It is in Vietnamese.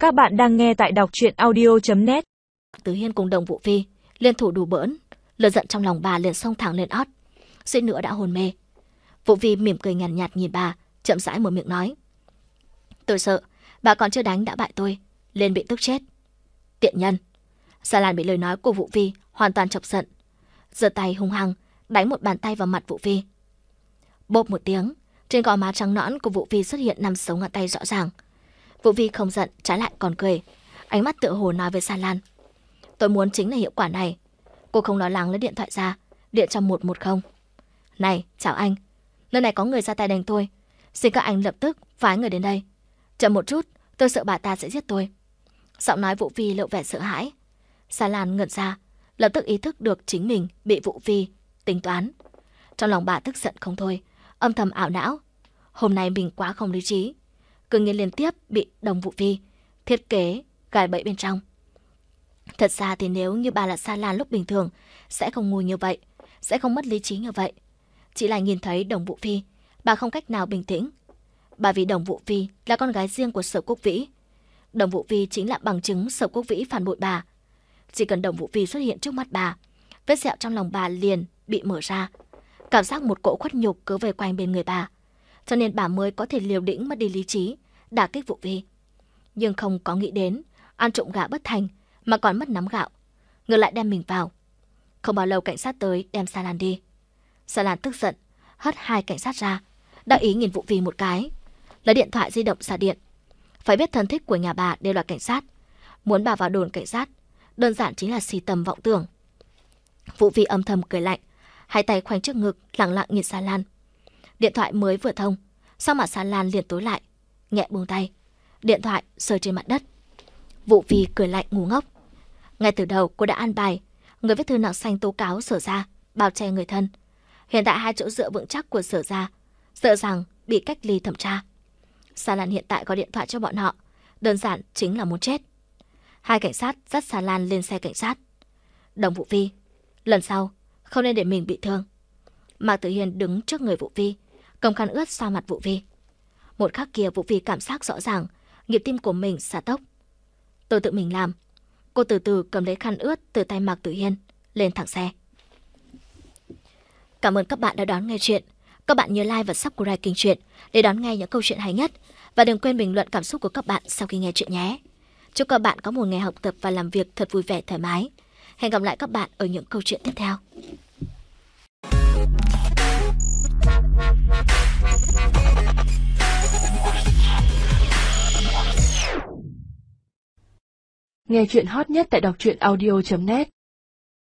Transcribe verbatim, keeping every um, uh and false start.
Các bạn đang nghe tại đọc truyện audio chấm net. Từ Hiên cùng Đồng Vũ Phi liên thủ đủ bỡn, lửa giận trong lòng bà liền xông thẳng lên ót, suýt nữa đã hôn mê. Vũ Phi mỉm cười nhàn nhạt, nhạt nhìn bà, chậm rãi mở miệng nói: "Tôi sợ bà còn chưa đánh đã bại tôi, lên bị tức chết. Tiện nhân." Sa Lan bị lời nói của Vũ Phi hoàn toàn chọc giận, giơ tay hung hăng đánh một bàn tay vào mặt Vũ Phi. Bốp một tiếng, trên gò má trắng nõn của Vũ Phi xuất hiện năm dấu ngón tay rõ ràng. Vũ Phi không giận, trái lại còn cười, ánh mắt tựa hồ nói với Sa Lan: "Tôi muốn chính là hiệu quả này." Cô không lo lắng lấy điện thoại ra, điện cho một một không. "Này, chào anh, nơi này có người ra tay đánh tôi, xin các anh lập tức phái người đến đây. Chậm một chút, tôi sợ bà ta sẽ giết tôi." Giọng nói Vũ Phi lộ vẻ sợ hãi. Sa Lan ngẩn ra, lập tức ý thức được chính mình bị Vũ Phi tính toán. Trong lòng bà tức giận không thôi, âm thầm ảo não. Hôm nay mình quá không lý trí, cứ nhiên liên tiếp bị Đồng Vũ Phi thiết kế gài bẫy bên trong. Thật ra thì nếu như bà là Sa Lan lúc bình thường sẽ không ngu như vậy, sẽ không mất lý trí như vậy. Chỉ là nhìn thấy Đồng Vũ Phi, bà không cách nào bình tĩnh. Bà vì Đồng Vũ Phi là con gái riêng của Sở Quốc Vĩ. Đồng Vũ Phi chính là bằng chứng Sở Quốc Vĩ phản bội bà. Chỉ cần Đồng Vũ Phi xuất hiện trước mắt bà, vết sẹo trong lòng bà liền bị mở ra. Cảm giác một cỗ khuất nhục cứ về quanh bên người bà, cho nên bà mới có thể liều lĩnh mất đi lý trí, đả kích Vũ Phi. Nhưng không có nghĩ đến ăn trộm gà bất thành mà còn mất nắm gạo, ngược lại đem mình vào. Không bao lâu cảnh sát tới đem Sa Lan đi. Sa Lan tức giận hất hai cảnh sát ra, đắc ý nhìn Vũ Phi một cái, lấy điện thoại di động ra điện. Phải biết thân thích của nhà bà đều là cảnh sát, muốn bà vào đồn cảnh sát đơn giản chính là si tầm vọng tưởng. Vũ Phi âm thầm cười lạnh, hai tay khoanh trước ngực lặng lặng nhìn Sa Lan. Điện thoại mới vừa thông, sau mà Sa Lan liền tối lại, nhẹ buông tay, điện thoại rơi trên mặt đất. Vũ Phi cười lạnh ngu ngốc. Ngay từ đầu cô đã an bài người viết thư nặng xanh tố cáo Sở gia bao che người thân. Hiện tại hai chỗ dựa vững chắc của Sở gia sợ rằng bị cách ly thẩm tra. Sa Lan hiện tại gọi điện thoại cho bọn họ, đơn giản chính là muốn chết. Hai cảnh sát dắt Sa Lan lên xe cảnh sát. Đồng Vũ Phi, lần sau không nên để mình bị thương. Mạc Tử Hiên đứng trước người Vũ Phi, cầm khăn ướt xoa mặt Vũ Phi. Một khắc kia Vũ Phi cảm giác rõ ràng nhịp tim của mình xả tốc. "Tôi tự mình làm." Cô từ từ cầm lấy khăn ướt từ tay Mạc Tử Hiên, lên thẳng xe. Cảm ơn các bạn đã đón nghe chuyện. Các bạn nhớ like và subscribe kênh truyện để đón nghe những câu chuyện hay nhất. Và đừng quên bình luận cảm xúc của các bạn sau khi nghe chuyện nhé. Chúc các bạn có một ngày học tập và làm việc thật vui vẻ thoải mái. Hẹn gặp lại các bạn ở những câu chuyện tiếp theo. Nghe chuyện hot nhất tại đọc truyện audio chấm net.